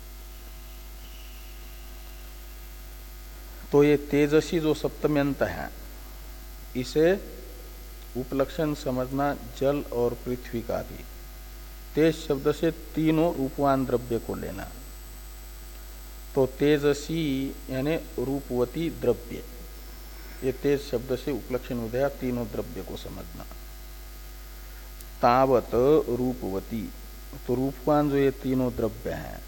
तो ये तेजसी जो सप्तम्यंत है इसे उपलक्षण समझना जल और पृथ्वी का भी। तेज शब्द से तीनों रूपवान द्रव्य को लेना। तो तेजसी यानी रूपवती द्रव्य, ये तेज शब्द से उपलक्षण विधेया तीनों द्रव्य को समझना। तावत रूपवती, तो रूपवान जो ये तीनों द्रव्य हैं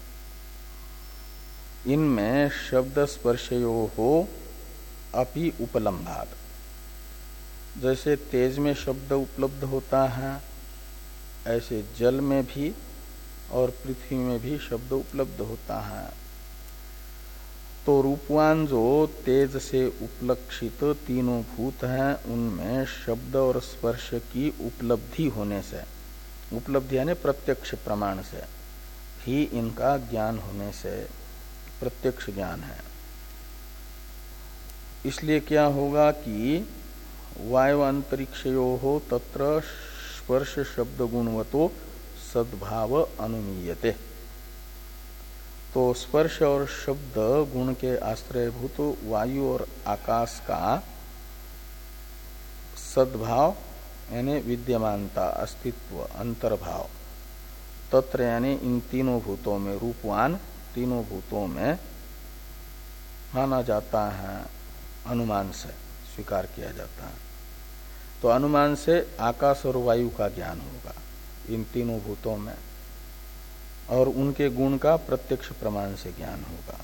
इनमें शब्द स्पर्शयोः अपि उपलम्भात्, जैसे तेज में शब्द उपलब्ध होता है ऐसे जल में भी और पृथ्वी में भी शब्द उपलब्ध होता है। तो रूपवान जो तेज से उपलक्षित तीनों भूत हैं उनमें शब्द और स्पर्श की उपलब्धि होने से, उपलब्धि यानी प्रत्यक्ष प्रमाण से ही इनका ज्ञान होने से प्रत्यक्ष ज्ञान है। इसलिए क्या होगा कि वायु अंतरिक्षयोः तत्र स्पर्श शब्द गुणवतो सद्भाव अनुमीयते। तो स्पर्श और शब्द गुण के आश्रयभूत वायु और आकाश का सद्भाव यानी विद्यमानता, अस्तित्व, अंतर्भाव, तत्र यानी इन तीनों भूतों में, रूपवान तीनों भूतों में माना जाता है, अनुमान से स्वीकार किया जाता है। तो अनुमान से आकाश और वायु का ज्ञान होगा इन तीनों भूतों में, और उनके गुण का प्रत्यक्ष प्रमाण से ज्ञान होगा।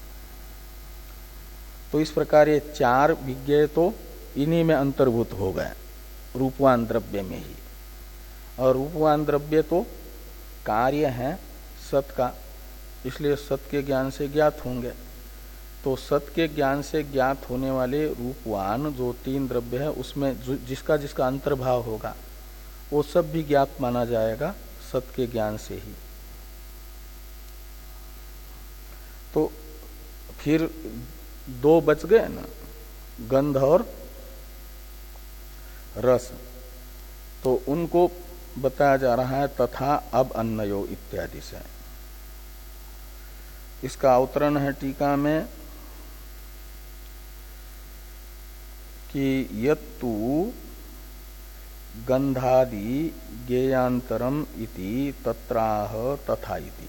तो इस प्रकार ये चार विज्ञेय तो इन्हीं में अंतर्भूत हो गए, रूपवान द्रव्य में ही। और रूपवान द्रव्य तो कार्य है सत का, इसलिए सत के ज्ञान से ज्ञात होंगे। तो सत के ज्ञान से ज्ञात होने वाले रूपवान जो तीन द्रव्य है उसमें जिसका जिसका अंतर्भाव होगा वो सब भी ज्ञात माना जाएगा सत के ज्ञान से ही। तो फिर दो बच गए ना, गंध और रस। तो उनको बताया जा रहा है तथा अब अन्नयो इत्यादि से। इसका अवतरण है टीका में कि यत्तु गंधादि ज्ञेयांतरम इति तत्राह तथा इति।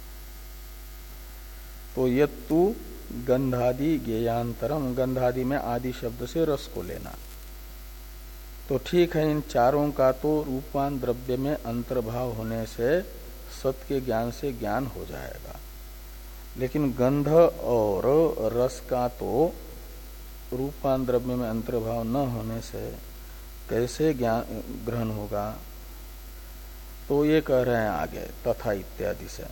तो यत्तु गंधादि ज्ञेयांतरम, गंधादि में आदि शब्द से रस को लेना। तो ठीक है, इन चारों का तो रूपवान द्रव्य में अंतर्भाव होने से सत के ज्ञान से ज्ञान हो जाएगा, लेकिन गंध और रस का तो रूपवान द्रव्य में अंतर्भाव न होने से कैसे ज्ञान ग्रहण होगा। तो ये कह रहे हैं आगे तथा इत्यादि से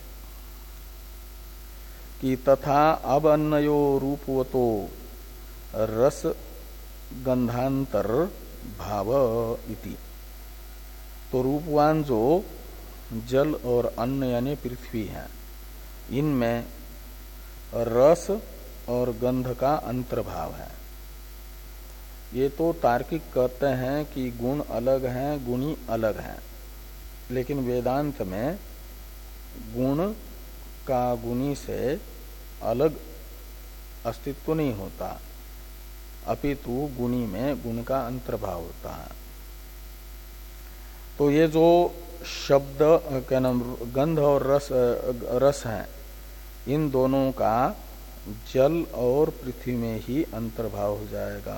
कि तथा अब अन्नयो रूपवतो रस गंधांतर भाव इति। तो रूपवान जो जल और अन्न यानी पृथ्वी है, इनमें रस और गंध का अंतर्भाव है। ये तो तार्किक कहते हैं कि गुण अलग हैं, गुणी अलग हैं, लेकिन वेदांत में गुण का गुणी से अलग अस्तित्व नहीं होता, अपितु गुणी में गुण का अंतर्भाव होता है। तो ये जो शब्द क्या नाम गंध और रस रस है, इन दोनों का जल और पृथ्वी में ही अंतर्भाव हो जाएगा।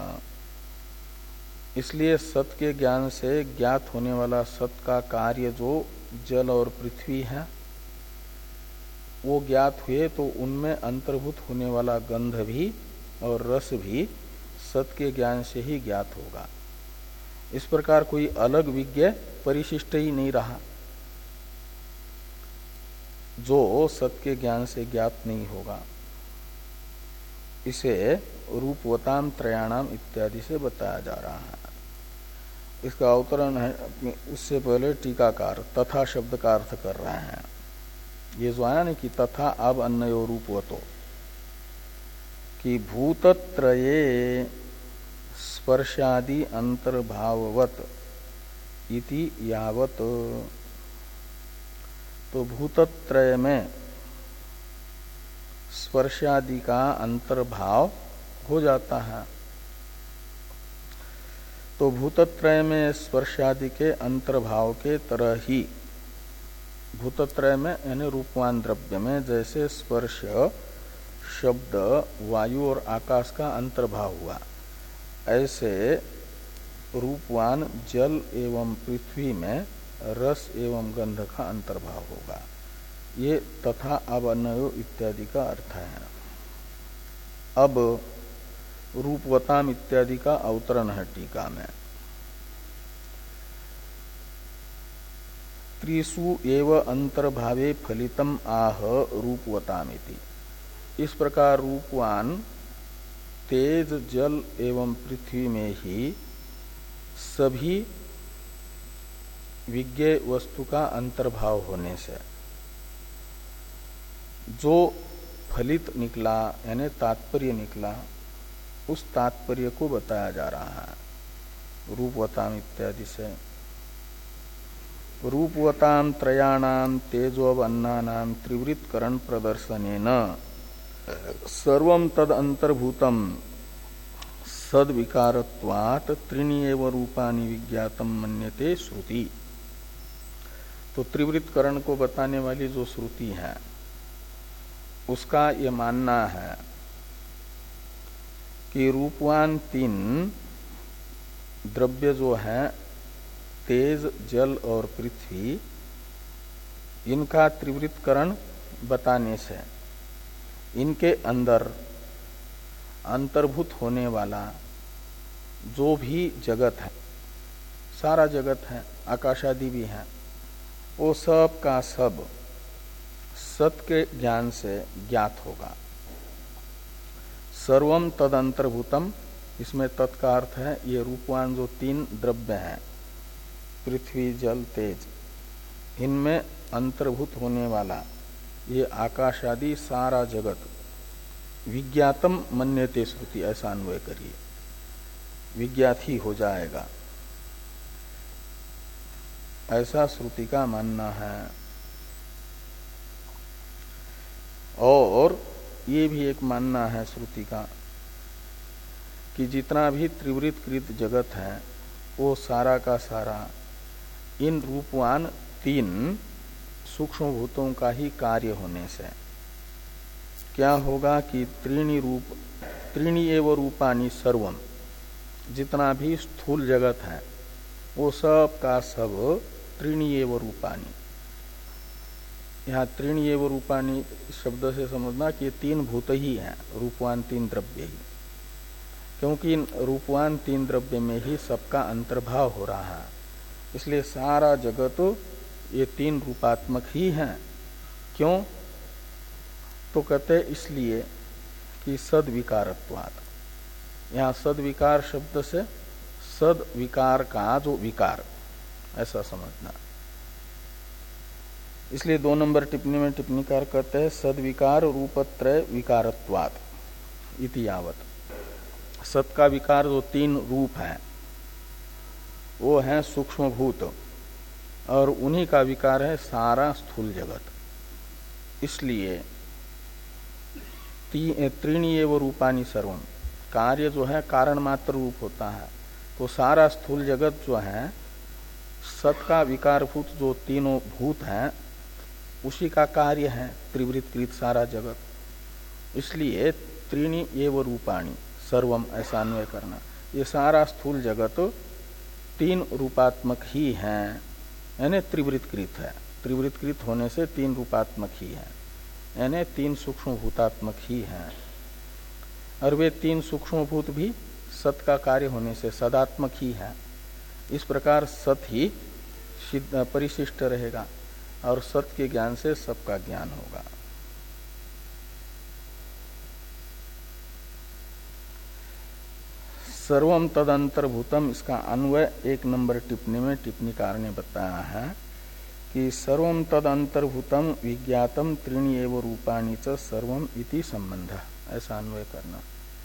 इसलिए सत के ज्ञान से ज्ञात होने वाला सत का कार्य जो जल और पृथ्वी है, वो ज्ञात हुए तो उनमें अंतर्भूत होने वाला गंध भी और रस भी सत के ज्ञान से ही ज्ञात होगा। इस प्रकार कोई अलग विज्ञ परिशिष्ट ही नहीं रहा जो सत के ज्ञान से ज्ञात नहीं होगा। इसे रूपवताम त्रयाणाम इत्यादि से बताया जा रहा है। इसका अवतरण है, उससे पहले टीकाकार तथा शब्द का अर्थ कर रहे हैं। ये जो आया ना कि तथा अब अन्नयो रूपवतो, कि भूतत्रये स्पर्शादि अंतर्भाववत इति यावत। तो भूतत्रय में स्पर्शादि का अंतर्भाव हो जाता है। तो भूतत्रय में स्पर्शादि के अंतर्भाव के तरह ही भूतत्रय में यानी रूपवान द्रव्य में जैसे स्पर्श शब्द वायु और आकाश का अंतर्भाव हुआ, ऐसे रूपवान जल एवं पृथ्वी में रस एवं गंध का अंतर्भाव होगा। ये तथा अब अन्नयो इत्यादि का अर्थ है। अब रूपवताम इत्यादि का अवतरण है टीका में। त्रिषु एव अंतर्भावे फलितम आह रूपवतामिति। इस प्रकार रूपवान तेज जल एवं पृथ्वी में ही सभी विज्ञेय वस्तु का अंतर्भाव होने से जो फलित निकला यानी तात्पर्य निकला, उस तात्पर्य को बताया जा रहा है रूपवताम इत्यादि से। रूपवताम त्रयाणाम तेजोवन्नानाम त्रिवृत्करण प्रदर्शनेन सर्वं तद अंतर्भूतम सद विकारत्वात् त्रीणि एव रूपानि विज्ञातम मन्यते श्रुति। तो त्रिवृत्करण को बताने वाली जो श्रुति है उसका ये मानना है कि रूपवान तीन द्रव्य जो है तेज जल और पृथ्वी, इनका त्रिवृत्करण बताने से इनके अंदर अंतर्भूत होने वाला जो भी जगत है, सारा जगत है, आकाशादि भी है, वो सब का सब सत के ज्ञान से ज्ञात होगा। सर्वम तद अंतर्भूतम, इसमें तत्का अर्थ है ये रूपवान जो तीन द्रव्य हैं पृथ्वी जल तेज, इनमें अंतर्भूत होने वाला ये आकाश आदि सारा जगत विज्ञातम मन्यते श्रुति, ऐसा अन्वय करिए, विज्ञात ही हो जाएगा, ऐसा श्रुति का मानना है। और ये भी एक मानना है श्रुति का कि जितना भी त्रिवृत्कृत जगत है वो सारा का सारा इन रूपवान तीन सूक्ष्म भूतों का ही कार्य होने से क्या होगा कि त्रीणि रूप त्रीणि एव रूपानि सर्वम, जितना भी स्थूल जगत है वो सब का सब त्रीणि एव रूपानि। यहाँ त्रीणि एव रूपानि शब्द से समझना कि ये तीन भूत ही हैं, रूपवान तीन द्रव्य ही, क्योंकि इन रूपवान तीन द्रव्य में ही सबका अंतर्भाव हो रहा है। इसलिए सारा जगत ये तीन रूपात्मक ही हैं। क्यों? तो कहते इसलिए कि सद्विकारत्वात्। यहाँ सद्विकार शब्द से सद विकार का जो विकार, ऐसा समझना। इसलिए दो नंबर टिप्पणी में टिप्पणीकार कहते हैं सद्विकार रूपत्रय विकारत्वात् इति यावत्। सत का विकार जो तीन रूप है वो है सूक्ष्म भूत, और उन्हीं का विकार है सारा स्थूल जगत। इसलिए त्रीणि एव रूपानि सर्वम, कार्य जो है कारण मात्र रूप होता है, तो सारा स्थूल जगत जो है सत का विकारभूत जो तीनों भूत हैं उसी का कार्य है, त्रिवृत्कृत सारा जगत। इसलिए त्रीणि एव रूपाणि सर्वम ऐसा अन्वय करना। ये सारा स्थूल जगत तीन रूपात्मक ही हैं, यानी त्रिवृत्कृत है। त्रिवृत्कृत होने से तीन रूपात्मक ही है, यानी तीन सूक्ष्म भूतात्मक ही हैं। और वे तीन सूक्ष्म भूत भी सत का कार्य होने से सदात्मक ही है। इस प्रकार सत ही परिशिष्ट रहेगा और सत के ज्ञान से सबका ज्ञान होगा। सर्वम तदंतर्भूतम, इसका अन्वय एक नंबर टिप्पणी में टिप्पणीकार ने बताया है कि सर्वम तदंतर्भूतम विज्ञातम त्रीणि एव रूपाणि च सर्वम इति संबंध, ऐसा अन्वय करना।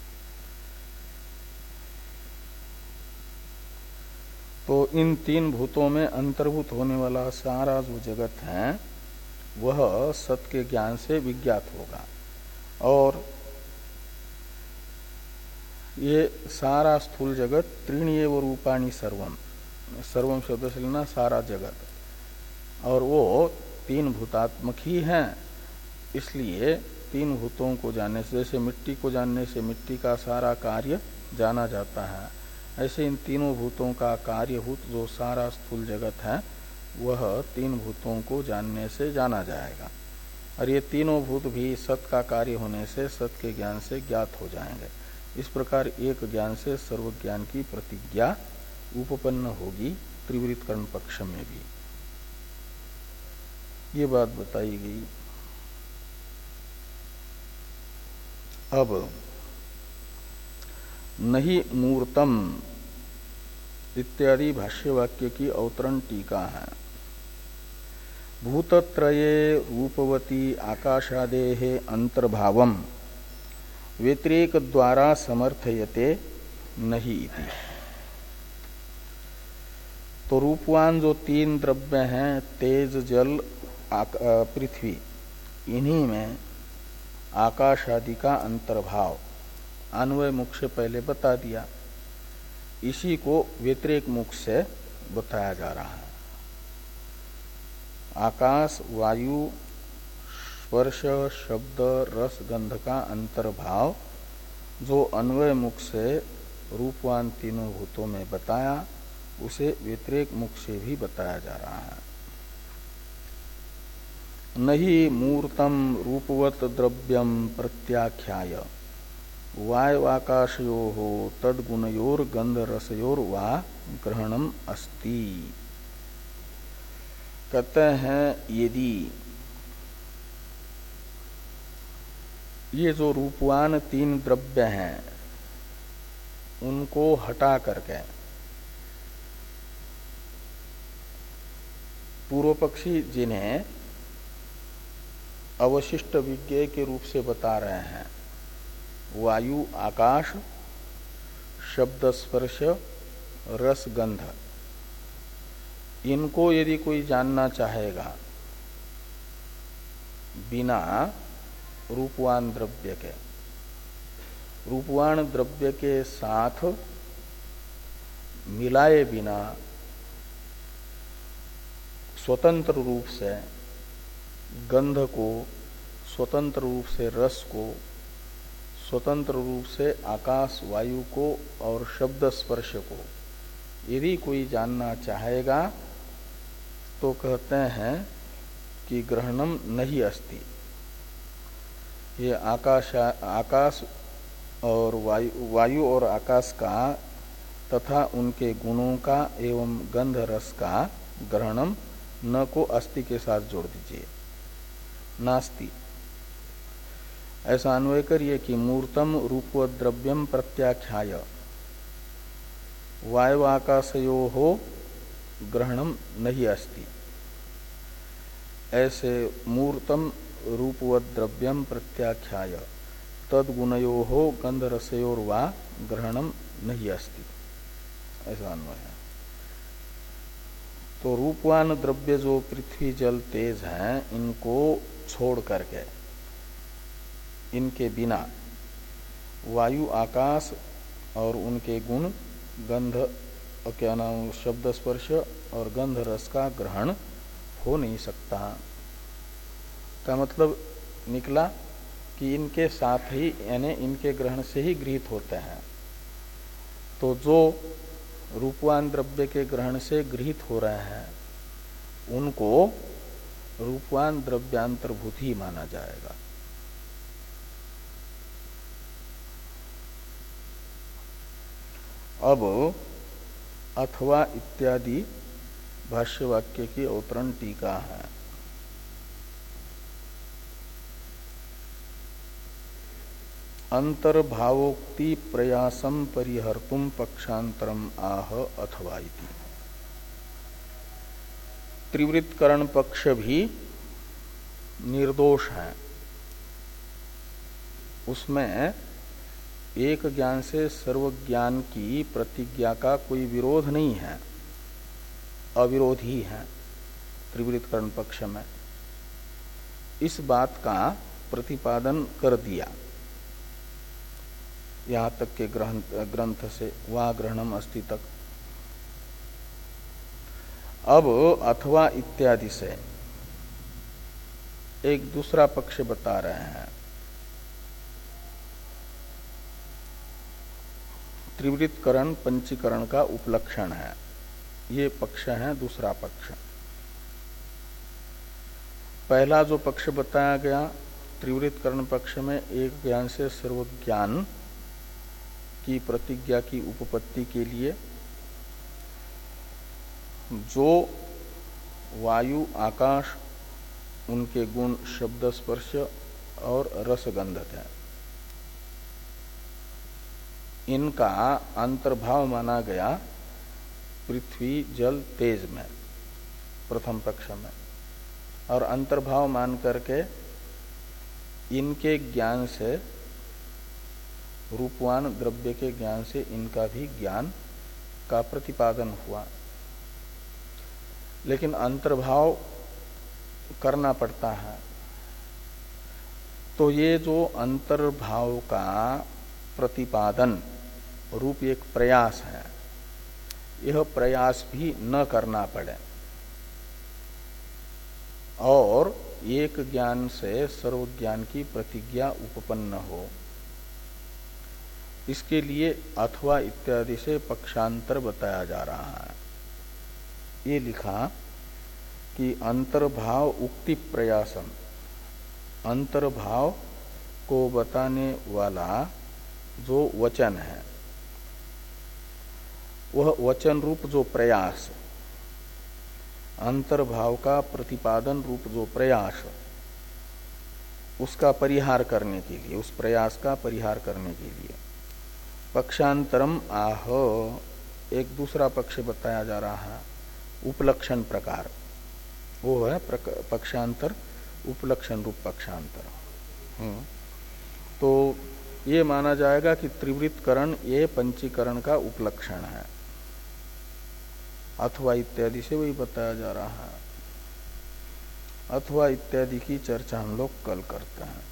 तो इन तीन भूतों में अंतर्भूत होने वाला सारा जो जगत है वह सत के ज्ञान से विज्ञात होगा। और ये सारा स्थूल जगत त्रीणि एव रूपाणि सर्वम, सर्वम शब्द से लेना सारा जगत, और वो तीन भूतात्मक ही हैं। इसलिए तीन भूतों को जानने से, जैसे मिट्टी को जानने से मिट्टी का सारा कार्य जाना जाता है, ऐसे इन तीनों भूतों का कार्यभूत जो सारा स्थूल जगत है वह तीन भूतों को जानने से जाना जाएगा। और ये तीनों भूत भी सत का कार्य होने से सत के ज्ञान से ज्ञात हो जाएंगे। इस प्रकार एक ज्ञान से सर्वज्ञान की प्रतिज्ञा उपपन्न होगी त्रिवृत्त कर्ण पक्ष में भी। ये बात बताई गई। अब नहीं मूर्तम इत्यादि भाष्य वाक्य की अवतरण टीका है। भूतत्रये रूपवती आकाशादेहे अंतर्भावम व्यतिरेक द्वारा समर्थयते नहीं इति। तो रूपवान जो तीन द्रव्य हैं तेज जल पृथ्वी, इन्हीं में आकाश आदि का अंतर्भाव अन्वय मुख से पहले बता दिया, इसी को व्यतिरेक मुख से बताया जा रहा है। आकाश वायु स्पर्श शब्द रस गंध का अंतर्भाव जो अन्वय मुख से रूपवान तीनों भूतों में बताया, उसे व्यतिरेक मुख से भी बताया जा रहा है। नहीं मूर्तम रूपवत द्रव्यम प्रत्याख्याय वायवाकाशयो तद्गुणयोर गंध रसयोर वा ग्रहणम अस्ति। कहते हैं यदि ये जो रूपवान तीन द्रव्य हैं उनको हटा करके पूर्व पक्षी जिन्हें अवशिष्ट विज्ञेय के रूप से बता रहे हैं, वायु आकाश शब्द स्पर्श रस गंध, इनको यदि कोई जानना चाहेगा बिना रूपवान द्रव्य के, रूपवान द्रव्य के साथ मिलाए बिना स्वतंत्र रूप से गंध को, स्वतंत्र रूप से रस को, स्वतंत्र रूप से आकाश वायु को और शब्द स्पर्श को यदि कोई जानना चाहेगा तो कहते हैं कि ग्रहणम नहीं अस्ति। ये आकाश आकाश और वायु वायु और आकाश का तथा उनके गुणों का एवं गंध रस का ग्रहणम न को अस्ति के साथ जोड़ दीजिए, नास्ति। ऐसा अन्वय करिए कि मूर्तम रूपवत द्रव्यम प्रत्याख्याय वायु आकाशयो हो ग्रहणम नहीं अस्ति। ऐसे मूर्तम रूपवत द्रव्यम प्रत्याख्याय तद्गुणयो हो गंध रसयोर वा ग्रहणम नहीं अस्ति, ऐसा अन्वय है। तो रूपवान द्रव्य जो पृथ्वी जल तेज हैं, इनको छोड़ करके, इनके बिना वायु आकाश और उनके गुण गंध क्या नाम शब्द स्पर्श और गंध रस का ग्रहण हो नहीं सकता। का मतलब निकला कि इनके साथ ही यानी इनके ग्रहण से ही गृहीत होते हैं। तो जो रूपवान द्रव्य के ग्रहण से गृहीत हो रहे हैं उनको रूपवान द्रव्यांतर्भूत ही माना जाएगा। अब अथवा इत्यादि भाष्य वाक्य की अवतरण टीका है। अंतर्भावोक्ति प्रयासम परिहर्तुम पक्षांतरम आह अथवा इति। त्रिवृत्करण पक्ष भी निर्दोष है। उसमें एक ज्ञान से सर्व ज्ञान की प्रतिज्ञा का कोई विरोध नहीं है, अविरोधी है त्रिवृत्करण पक्ष में। इस बात का प्रतिपादन कर दिया यहां तक के ग्रंथ ग्रंथ से वा ग्रहणम अस्ति तक। अब अथवा इत्यादि से एक दूसरा पक्ष बता रहे हैं। त्रिवृत्करण पंचीकरण का उपलक्षण है, ये पक्ष है दूसरा पक्ष। पहला जो पक्ष बताया गया त्रिवृत्करण पक्ष में एक ज्ञान से सर्व ज्ञान की प्रतिज्ञा की उपपत्ति के लिए जो वायु आकाश उनके गुण शब्द स्पर्श और रसगंध है, इनका अंतर्भाव माना गया पृथ्वी जल तेज में प्रथम पक्ष में, और अंतर्भाव मान करके इनके ज्ञान से रूपवान द्रव्य के ज्ञान से इनका भी ज्ञान का प्रतिपादन हुआ। लेकिन अंतर्भाव करना पड़ता है। तो ये जो अंतर्भाव का प्रतिपादन रूप एक प्रयास है, यह प्रयास भी न करना पड़े और एक ज्ञान से सर्व ज्ञान की प्रतिज्ञा उपपन्न हो, इसके लिए अथवा इत्यादि से पक्षांतर बताया जा रहा है। ये लिखा कि अंतर्भाव उक्ति प्रयासम, अंतर्भाव को बताने वाला जो वचन है वह वचन रूप जो प्रयास, अंतर्भाव का प्रतिपादन रूप जो प्रयास, उसका परिहार करने के लिए, उस प्रयास का परिहार करने के लिए पक्षांतरम आह, एक दूसरा पक्ष बताया जा रहा है उपलक्षण प्रकार, वो है पक्षांतर उपलक्षण रूप पक्षांतर। तो ये माना जाएगा कि त्रिवृत्करण ये पंचीकरण का उपलक्षण है। अथवा इत्यादि से वही बताया जा रहा है। अथवा इत्यादि की चर्चा हम लोग कल करते हैं।